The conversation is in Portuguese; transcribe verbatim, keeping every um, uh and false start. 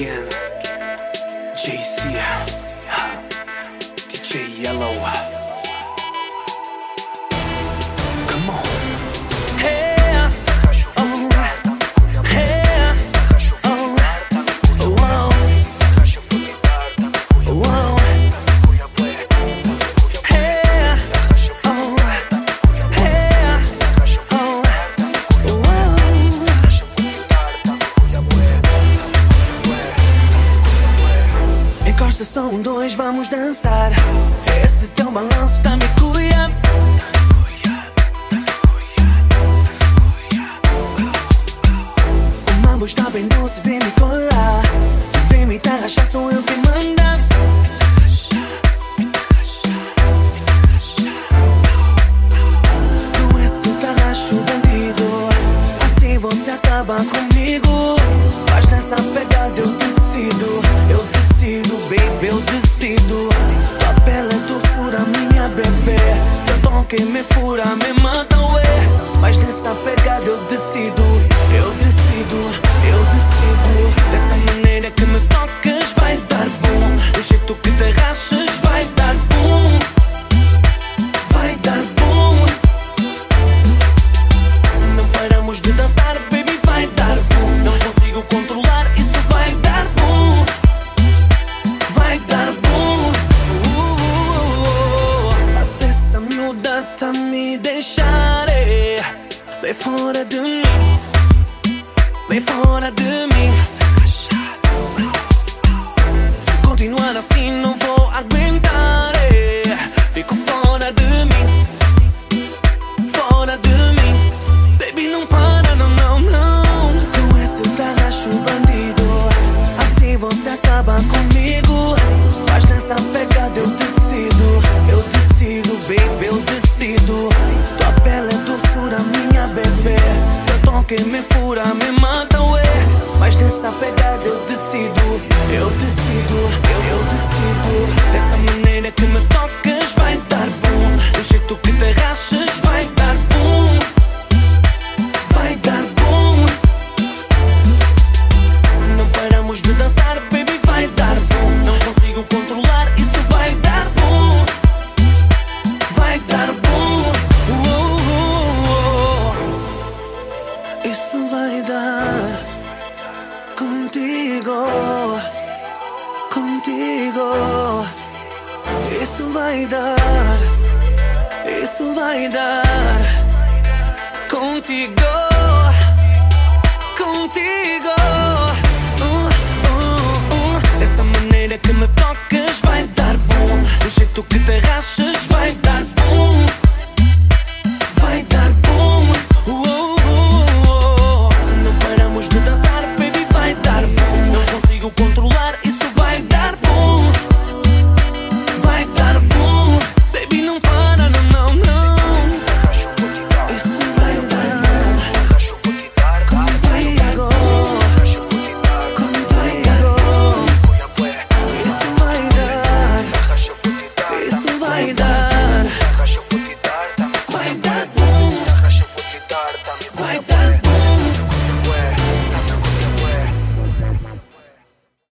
again. J C, D J Yellow. Come on. Hey, oh, hey, oh, wow, wow, hey, oh, hey, oh, wow. Encosta só um, dois, vamos dançar. Esse teu balanço tá me cuiando. O mambo está bem doce, vem me colar. Vem me tarraxar, sou eu que manda. Com esse tarraxo bandido, assim você acaba comigo. Mas nessa pegada eu decido, eu decido, baby, eu decido. Tua pele é doçura, minha bebê. Teu tom que me fura, me mata, ué. Mas nessa pegada eu decido, eu decido, eu decido. Dessa maneira que me tocas vai dar boom. Do jeito que te rachas vai dar boom. Vai dar boom. Se não paramos de dançar, baby, vai dar boom. Não consigo controlar, isso vai dar boom. Vai dar boom. uh, Mas essa miúda tá me deixar é, bem fora de mim, bem fora de mim. Se continuar assim não vou aguentar é, fico fora de mim, fora de mim. Baby, não para, não, não, não. Com esse tarraxo bandido, assim você acaba comigo. Mas nessa pegada eu decido, eu decido, baby, eu decido. Tua pele é doçura, minha bebê. Teu tom que me fura, me mata, ué. Mas nessa pegada eu decido, eu decido, eu, eu decido. Dessa maneira que me tocas vai dar boom. Do jeito que te rachas vai dar boom. Vai dar boom. Se não paramos de dançar, baby, vai dar boom. Não consigo controlar, isso vai dar boom. Vai dar boom. uh, uh, uh. Isso vai dar contigo, contigo. Isso vai dar, isso vai dar contigo, contigo. uh, uh, uh. Dessa maneira que me toca